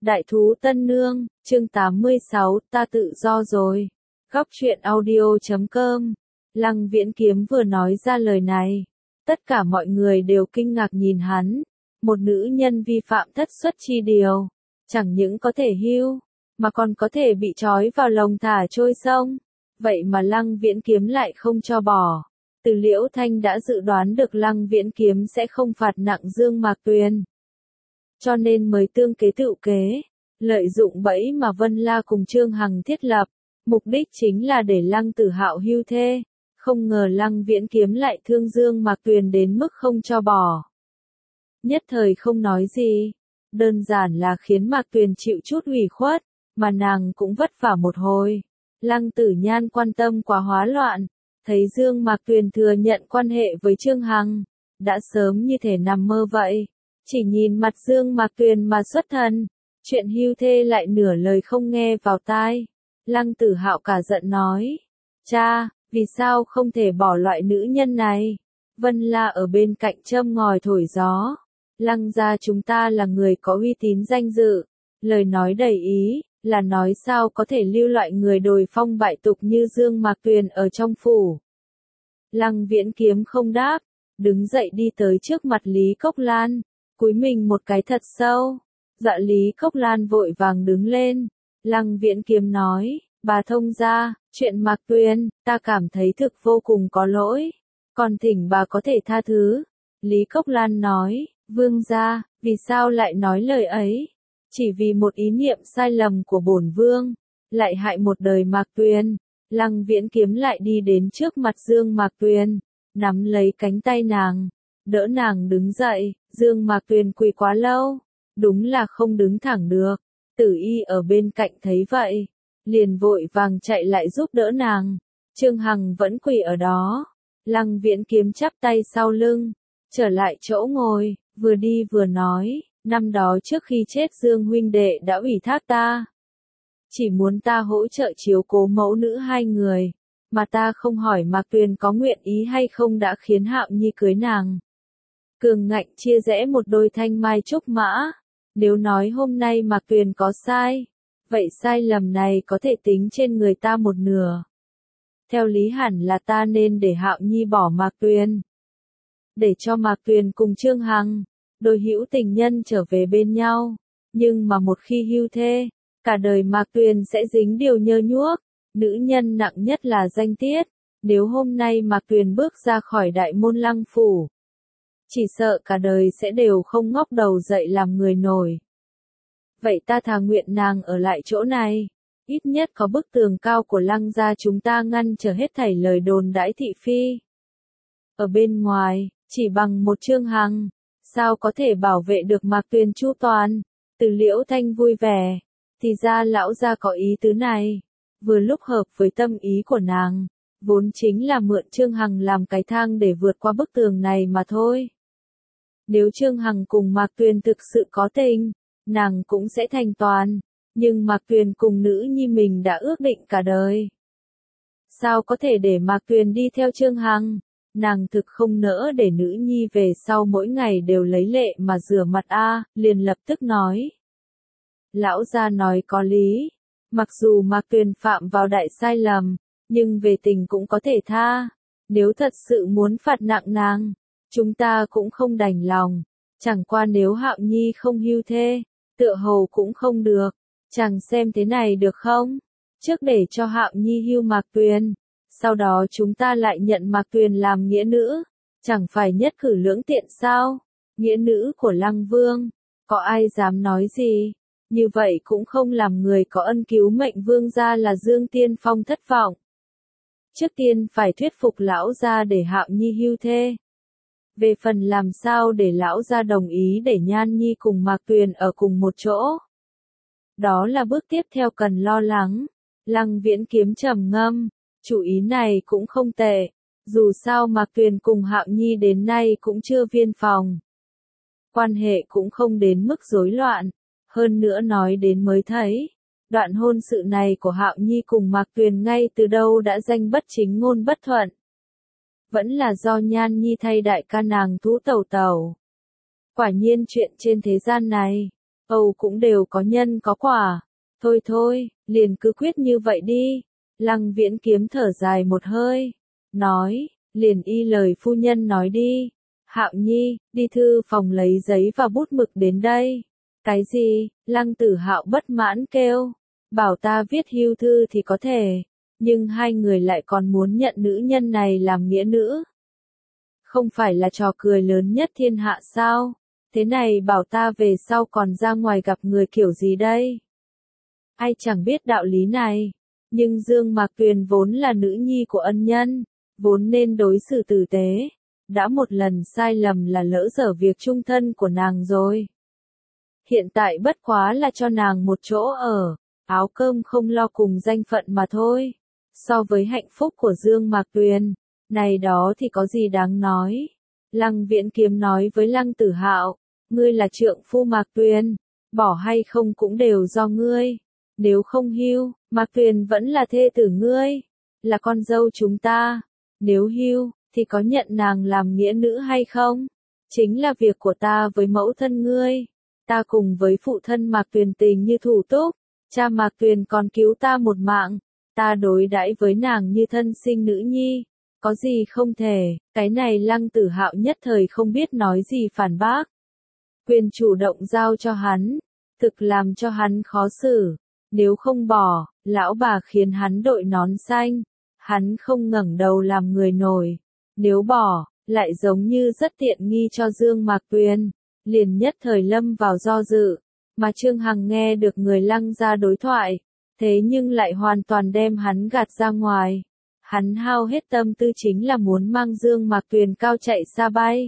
Đại thú Tân Nương, chương 86, ta tự do rồi. Góc truyện audio.com. Lăng Viễn Kiếm vừa nói ra lời này. Tất cả mọi người đều kinh ngạc nhìn hắn. Một nữ nhân vi phạm thất xuất chi điều. Chẳng những có thể hưu, mà còn có thể bị trói vào lồng thả trôi sông. Vậy mà Lăng Viễn Kiếm lại không cho bỏ. Từ Liễu Thanh đã dự đoán được Lăng Viễn Kiếm sẽ không phạt nặng Dương Mạc Tuyền. Cho nên mới tương kế tựu kế, lợi dụng bẫy mà Vân La cùng Trương Hằng thiết lập, mục đích chính là để Lăng Tử Hạo hưu thê, không ngờ Lăng Viễn Kiếm lại thương Dương Mạc Tuyền đến mức không cho bỏ. Nhất thời không nói gì, đơn giản là khiến Mạc Tuyền chịu chút ủy khuất, mà nàng cũng vất vả một hồi. Lăng Tử Nhan quan tâm quá hóa loạn, thấy Dương Mạc Tuyền thừa nhận quan hệ với Trương Hằng, đã sớm như thể nằm mơ vậy. Chỉ nhìn mặt Dương Mạc Tuyền mà xuất thần, chuyện hưu thê lại nửa lời không nghe vào tai. Lăng Tử Hạo cả giận nói, cha, vì sao không thể bỏ loại nữ nhân này? Vân La ở bên cạnh châm ngòi thổi gió. Lăng gia chúng ta là người có uy tín danh dự, lời nói đầy ý, là nói sao có thể lưu loại người đồi phong bại tục như Dương Mạc Tuyền ở trong phủ. Lăng Viễn Kiếm không đáp, đứng dậy đi tới trước mặt Lý Cốc Lan. Cúi mình một cái thật sâu. Dạ Lý Cốc Lan vội vàng đứng lên. Lăng Viễn Kiếm nói, bà thông gia, chuyện Mạc Tuyền, ta cảm thấy thực vô cùng có lỗi. Còn thỉnh bà có thể tha thứ. Lý Cốc Lan nói, vương gia, vì sao lại nói lời ấy? Chỉ vì một ý niệm sai lầm của bổn vương, lại hại một đời Mạc Tuyền. Lăng Viễn Kiếm lại đi đến trước mặt Dương Mạc Tuyền, nắm lấy cánh tay nàng, đỡ nàng đứng dậy. Dương Mạc Tuyền quỳ quá lâu, đúng là không đứng thẳng được. Tử Y ở bên cạnh thấy vậy, liền vội vàng chạy lại giúp đỡ nàng. Trương Hằng vẫn quỳ ở đó. Lăng Viễn Kiếm chắp tay sau lưng, trở lại chỗ ngồi, vừa đi vừa nói, năm đó trước khi chết Dương huynh đệ đã ủy thác ta. Chỉ muốn ta hỗ trợ chiếu cố mẫu nữ hai người, mà ta không hỏi Mạc Tuyền có nguyện ý hay không đã khiến Hạo Nhi cưới nàng. Cường ngạnh chia rẽ một đôi thanh mai trúc mã. Nếu nói hôm nay Mạc Tuyền có sai, vậy sai lầm này có thể tính trên người ta một nửa. Theo lý hẳn là ta nên để Hạo Nhi bỏ Mạc Tuyền, để cho Mạc Tuyền cùng Trương Hằng, đôi hữu tình nhân trở về bên nhau. Nhưng mà một khi hưu thê, cả đời Mạc Tuyền sẽ dính điều nhơ nhuốc. Nữ nhân nặng nhất là danh tiết. Nếu hôm nay Mạc Tuyền bước ra khỏi đại môn Lăng phủ, chỉ sợ cả đời sẽ đều không ngóc đầu dậy làm người nổi. Vậy ta thà nguyện nàng ở lại chỗ này, ít nhất có bức tường cao của Lăng gia chúng ta ngăn trở hết thảy lời đồn đãi thị phi. Ở bên ngoài, chỉ bằng một Trương Hằng, sao có thể bảo vệ được Mạc Tuyền chu toàn? Từ Liễu Thanh vui vẻ, thì ra lão gia có ý tứ này, vừa lúc hợp với tâm ý của nàng, vốn chính là mượn Trương Hằng làm cái thang để vượt qua bức tường này mà thôi. Nếu Trương Hằng cùng Mạc Tuyền thực sự có tình, nàng cũng sẽ thành toàn, nhưng Mạc Tuyền cùng nữ nhi mình đã ước định cả đời. Sao có thể để Mạc Tuyền đi theo Trương Hằng? Nàng thực không nỡ để nữ nhi về sau mỗi ngày đều lấy lệ mà rửa mặt liền lập tức nói. Lão gia nói có lý, mặc dù Mạc Tuyền phạm vào đại sai lầm, nhưng về tình cũng có thể tha. Nếu thật sự muốn phạt nặng nàng, chúng ta cũng không đành lòng. Chẳng qua nếu Hạo Nhi không hưu thê, tựa hồ cũng không được. Chàng xem thế này được không? Trước để cho Hạo Nhi hưu Mạc Tuyền, sau đó chúng ta lại nhận Mạc Tuyền làm nghĩa nữ. Chẳng phải nhất cử lưỡng tiện sao? Nghĩa nữ của Lăng Vương, có ai dám nói gì? Như vậy cũng không làm người có ân cứu mệnh vương gia là Dương Tiên Phong thất vọng. Trước tiên phải thuyết phục lão gia để Hạo Nhi hưu thê. Về phần làm sao để lão gia đồng ý để Nhan Nhi cùng Mạc Tuyền ở cùng một chỗ, đó là bước tiếp theo cần lo lắng. Lăng Viễn Kiếm trầm ngâm, chủ ý này cũng không tệ, dù sao Mạc Tuyền cùng Hạo Nhi đến nay cũng chưa viên phòng. Quan hệ cũng không đến mức rối loạn, hơn nữa nói đến mới thấy, đoạn hôn sự này của Hạo Nhi cùng Mạc Tuyền ngay từ đâu đã danh bất chính ngôn bất thuận. Vẫn là do Nhan Nhi thay đại ca nàng thú tẩu tẩu. Quả nhiên chuyện trên thế gian này, Âu cũng đều có nhân có quả. Thôi thôi, liền cứ quyết như vậy đi. Lăng Viễn Kiếm thở dài một hơi, nói, liền y lời phu nhân nói đi. Hạo Nhi, đi thư phòng lấy giấy và bút mực đến đây. Cái gì? Lăng Tử Hạo bất mãn kêu. Bảo ta viết hưu thư thì có thể, nhưng hai người lại còn muốn nhận nữ nhân này làm nghĩa nữ. Không phải là trò cười lớn nhất thiên hạ sao? Thế này bảo ta về sau còn ra ngoài gặp người kiểu gì đây? Ai chẳng biết đạo lý này, nhưng Dương Mạc Tuyền vốn là nữ nhi của ân nhân, vốn nên đối xử tử tế. Đã một lần sai lầm là lỡ dở việc chung thân của nàng rồi. Hiện tại bất quá là cho nàng một chỗ ở, áo cơm không lo cùng danh phận mà thôi. So với hạnh phúc của Dương Mạc Tuyền, này đó thì có gì đáng nói. Lăng Viễn Kiếm nói với Lăng Tử Hạo, ngươi là trượng phu Mạc Tuyền, bỏ hay không cũng đều do ngươi. Nếu không hưu, Mạc Tuyền vẫn là thê tử ngươi, là con dâu chúng ta. Nếu hưu, thì có nhận nàng làm nghĩa nữ hay không? Chính là việc của ta với mẫu thân ngươi. Ta cùng với phụ thân Mạc Tuyền tình như thủ túc, cha Mạc Tuyền còn cứu ta một mạng, ta đối đãi với nàng như thân sinh nữ nhi, có gì không thể. Cái này Lăng Tử Hạo nhất thời không biết nói gì phản bác. Quyền chủ động giao cho hắn, thực làm cho hắn khó xử. Nếu không bỏ, lão bà khiến hắn đội nón xanh, hắn không ngẩng đầu làm người nổi. Nếu bỏ, lại giống như rất tiện nghi cho Dương Mạc Tuyền, liền nhất thời lâm vào do dự. Mà Trương Hằng nghe được người Lăng gia đối thoại, thế nhưng lại hoàn toàn đem hắn gạt ra ngoài. Hắn hao hết tâm tư chính là muốn mang Dương Mạc Tuyền cao chạy xa bay.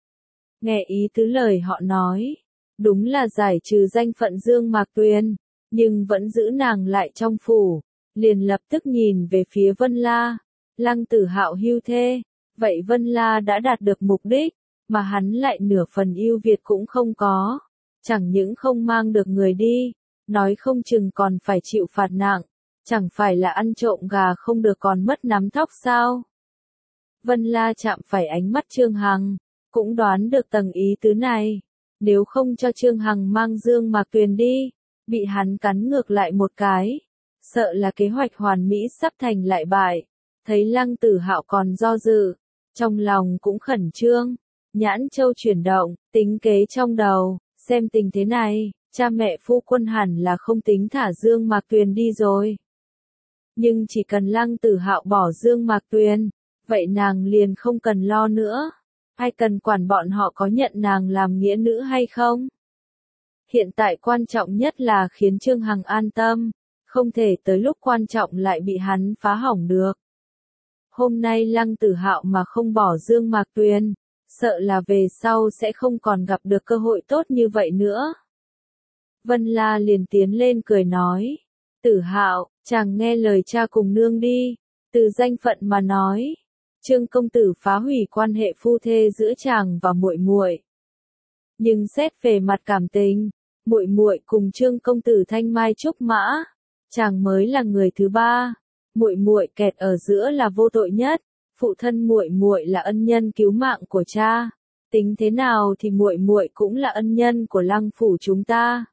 Nghe ý tứ lời họ nói, đúng là giải trừ danh phận Dương Mạc Tuyền, nhưng vẫn giữ nàng lại trong phủ, liền lập tức nhìn về phía Vân La. Lăng Tử Hạo hưu thê, vậy Vân La đã đạt được mục đích, mà hắn lại nửa phần ưu việt cũng không có. Chẳng những không mang được người đi, nói không chừng còn phải chịu phạt nặng, chẳng phải là ăn trộm gà không được còn mất nắm thóc sao? Vân La chạm phải ánh mắt Trương Hằng, cũng đoán được tầng ý tứ này. Nếu không cho Trương Hằng mang Dương Mạc Tuyền đi, bị hắn cắn ngược lại một cái, sợ là kế hoạch hoàn mỹ sắp thành lại bại. Thấy Lăng Tử Hạo còn do dự, trong lòng cũng khẩn trương, nhãn châu chuyển động, tính kế trong đầu, xem tình thế này, cha mẹ phu quân hẳn là không tính thả Dương Mạc Tuyền đi rồi. Nhưng chỉ cần Lăng Tử Hạo bỏ Dương Mạc Tuyền, vậy nàng liền không cần lo nữa. Ai cần quản bọn họ có nhận nàng làm nghĩa nữ hay không? Hiện tại quan trọng nhất là khiến Trương Hằng an tâm, không thể tới lúc quan trọng lại bị hắn phá hỏng được. Hôm nay Lăng Tử Hạo mà không bỏ Dương Mạc Tuyền, sợ là về sau sẽ không còn gặp được cơ hội tốt như vậy nữa. Vân La liền tiến lên cười nói, Tử Hạo, chàng nghe lời cha cùng nương đi, từ danh phận mà nói, Trương công tử phá hủy quan hệ phu thê giữa chàng và muội muội. Nhưng xét về mặt cảm tình, muội muội cùng Trương công tử thanh mai trúc mã, chàng mới là người thứ ba. Muội muội kẹt ở giữa là vô tội nhất, phụ thân muội muội là ân nhân cứu mạng của cha, tính thế nào thì muội muội cũng là ân nhân của Lăng phủ chúng ta.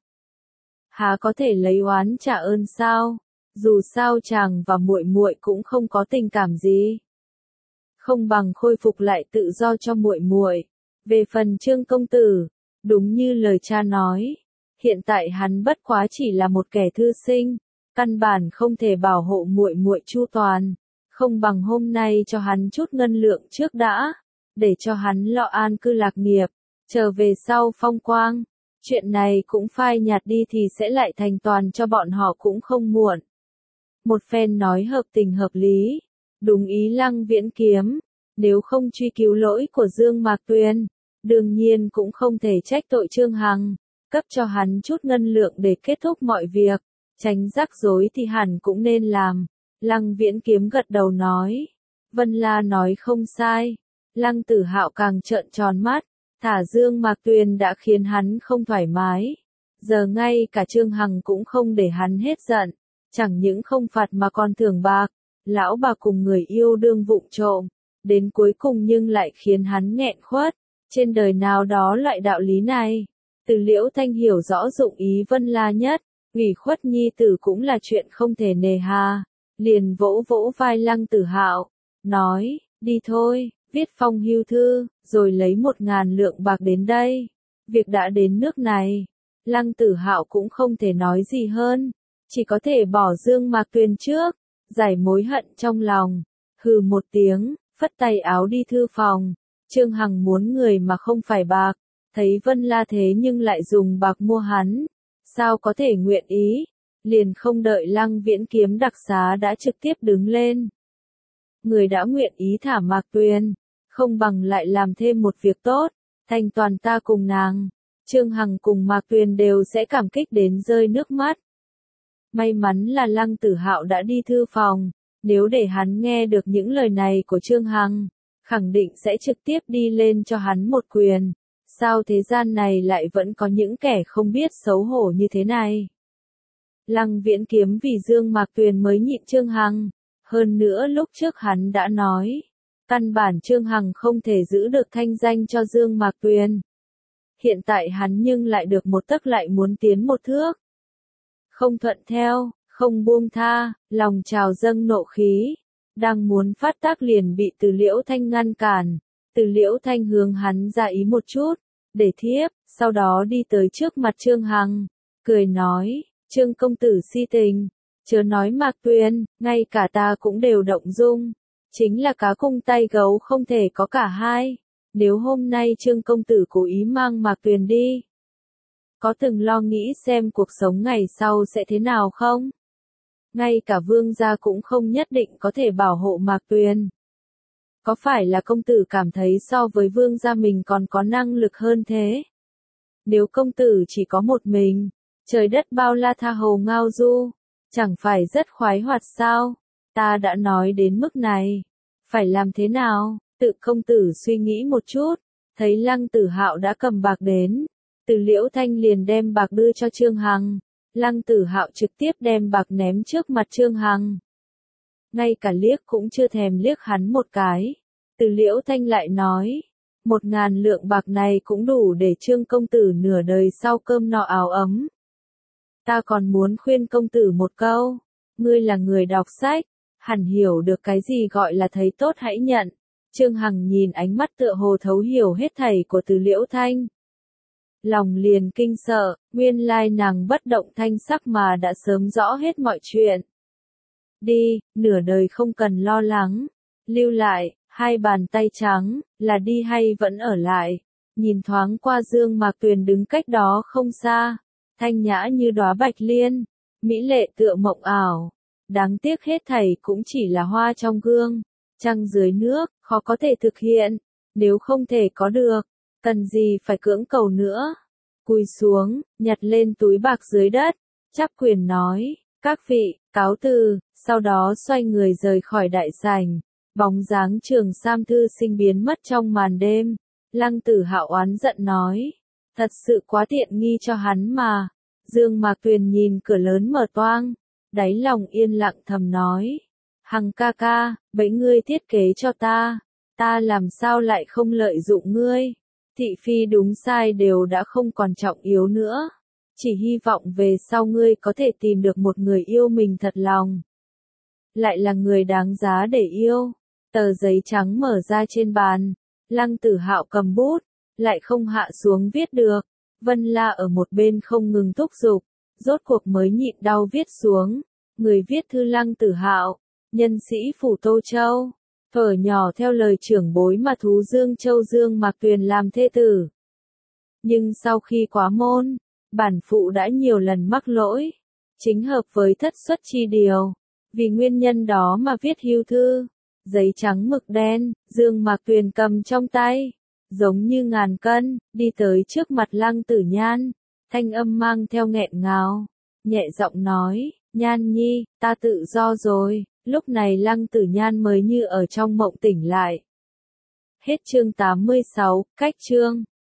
Há có thể lấy oán trả ơn sao? Dù sao chàng và muội muội cũng không có tình cảm gì. Không bằng khôi phục lại tự do cho muội muội. Về phần Trương công tử, đúng như lời cha nói, hiện tại hắn bất quá chỉ là một kẻ thư sinh, căn bản không thể bảo hộ muội muội chu toàn, không bằng hôm nay cho hắn chút ngân lượng trước đã, để cho hắn lo an cư lạc nghiệp, chờ về sau phong quang, chuyện này cũng phai nhạt đi thì sẽ lại thành toàn cho bọn họ cũng không muộn. Một phen nói hợp tình hợp lý, đúng ý Lăng Viễn Kiếm, nếu không truy cứu lỗi của Dương Mạc Tuyền, đương nhiên cũng không thể trách tội Trương Hằng, cấp cho hắn chút ngân lượng để kết thúc mọi việc, tránh rắc rối thì hẳn cũng nên làm. Lăng Viễn Kiếm gật đầu nói, Vân La nói không sai. Lăng Tử Hạo càng trợn tròn mắt, thả Dương Mạc Tuyền đã khiến hắn không thoải mái, giờ ngay cả Trương Hằng cũng không để hắn hết giận, chẳng những không phạt mà còn thưởng bạc, lão bà cùng người yêu đương vụng trộm, đến cuối cùng nhưng lại khiến hắn nghẹn khuất. Trên đời nào đó loại đạo lý này, Từ Liễu Thanh hiểu rõ dụng ý Vân La nhất, ủy khuất nhi tử cũng là chuyện không thể nề hà, liền vỗ vỗ vai Lăng Tử Hạo, nói, đi thôi, viết phong hưu thư, rồi lấy 1.000 lượng bạc đến đây. Việc đã đến nước này, Lăng Tử Hạo cũng không thể nói gì hơn, chỉ có thể bỏ Dương Mạc Tuyền trước, giải mối hận trong lòng, hừ một tiếng, phất tay áo đi thư phòng. Trương Hằng muốn người mà không phải bạc, thấy Vân La thế nhưng lại dùng bạc mua hắn, sao có thể nguyện ý, liền không đợi Lăng Viễn Kiếm đặc xá đã trực tiếp đứng lên. Người đã nguyện ý thả Mạc Tuyền, không bằng lại làm thêm một việc tốt, thành toàn ta cùng nàng. Trương Hằng cùng Mạc Tuyền đều sẽ cảm kích đến rơi nước mắt. May mắn là Lăng Tử Hạo đã đi thư phòng, nếu để hắn nghe được những lời này của Trương Hằng, khẳng định sẽ trực tiếp đi lên cho hắn một quyền. Sao thế gian này lại vẫn có những kẻ không biết xấu hổ như thế này? Lăng Viễn Kiếm vì Dương Mạc Tuyền mới nhịn Trương Hằng, hơn nữa lúc trước hắn đã nói, căn bản Trương Hằng không thể giữ được thanh danh cho Dương Mạc Tuyền. Hiện tại hắn nhưng lại được một tấc lại muốn tiến một thước. Không thuận theo, không buông tha, lòng trào dâng nộ khí, đang muốn phát tác liền bị Từ Liễu Thanh ngăn cản. Từ Liễu Thanh hướng hắn ra ý một chút, để thiếp, sau đó đi tới trước mặt Trương Hằng, cười nói, Trương công tử si tình, chớ nói Mạc Tuyền, ngay cả ta cũng đều động dung, chính là cá cung tay gấu không thể có cả hai, nếu hôm nay Trương công tử cố ý mang Mạc Tuyền đi, có từng lo nghĩ xem cuộc sống ngày sau sẽ thế nào không? Ngay cả vương gia cũng không nhất định có thể bảo hộ Mạc Tuyền. Có phải là công tử cảm thấy so với vương gia mình còn có năng lực hơn thế? Nếu công tử chỉ có một mình, trời đất bao la tha hồ ngao du, chẳng phải rất khoái hoạt sao? Ta đã nói đến mức này, phải làm thế nào? Tự công tử suy nghĩ một chút, thấy Lăng Tử Hạo đã cầm bạc đến, Từ Liễu Thanh liền đem bạc đưa cho Trương Hằng. Lăng Tử Hạo trực tiếp đem bạc ném trước mặt Trương Hằng. Ngay cả liếc cũng chưa thèm liếc hắn một cái. Từ Liễu Thanh lại nói, 1.000 lượng bạc này cũng đủ để Trương công tử nửa đời sau cơm no áo ấm. Ta còn muốn khuyên công tử một câu, ngươi là người đọc sách, hẳn hiểu được cái gì gọi là thấy tốt hãy nhận. Trương Hằng nhìn ánh mắt tựa hồ thấu hiểu hết thảy của Từ Liễu Thanh. Lòng liền kinh sợ, nguyên lai nàng bất động thanh sắc mà đã sớm rõ hết mọi chuyện. Đi, nửa đời không cần lo lắng, lưu lại, hai bàn tay trắng, là đi hay vẫn ở lại. Nhìn thoáng qua Dương Mạc Tuyền đứng cách đó không xa, thanh nhã như đóa bạch liên, mỹ lệ tựa mộng ảo. Đáng tiếc hết thảy cũng chỉ là hoa trong gương, trăng dưới nước, khó có thể thực hiện, nếu không thể có được, cần gì phải cưỡng cầu nữa. Cúi xuống, nhặt lên túi bạc dưới đất, chắp quyền nói, các vị, cáo từ, sau đó xoay người rời khỏi đại sảnh. Bóng dáng Trường Sam thư sinh biến mất trong màn đêm. Lăng Tử Hạo oán giận nói, thật sự quá tiện nghi cho hắn mà. Dương Mạc Tuyền nhìn cửa lớn mở toang, đáy lòng yên lặng thầm nói, Hằng ca ca, bẫy ngươi thiết kế cho ta làm sao lại không lợi dụng ngươi. Thị phi đúng sai đều đã không còn trọng yếu nữa, chỉ hy vọng về sau ngươi có thể tìm được một người yêu mình thật lòng, lại là người đáng giá để yêu. Tờ giấy trắng mở ra trên bàn, Lăng Tử Hạo cầm bút, lại không hạ xuống viết được. Vân La ở một bên không ngừng thúc giục, rốt cuộc mới nhịn đau viết xuống. Người viết thư Lăng Tử Hạo, nhân sĩ phủ Tô Châu, thuở nhỏ theo lời trưởng bối mà thú Dương Châu Dương Mạc Tuyền làm thê tử. Nhưng sau khi quá môn, bản phụ đã nhiều lần mắc lỗi, chính hợp với thất xuất chi điều, vì nguyên nhân đó mà viết hưu thư. Giấy trắng mực đen, Dương Mạc Tuyền cầm trong tay, giống như ngàn cân, đi tới trước mặt Lăng Tử Nhan, thanh âm mang theo nghẹn ngào, nhẹ giọng nói, Nhan nhi, ta tự do rồi. Lúc này Lăng Tử Nhan mới như ở trong mộng tỉnh lại. Hết chương 86, cách chương.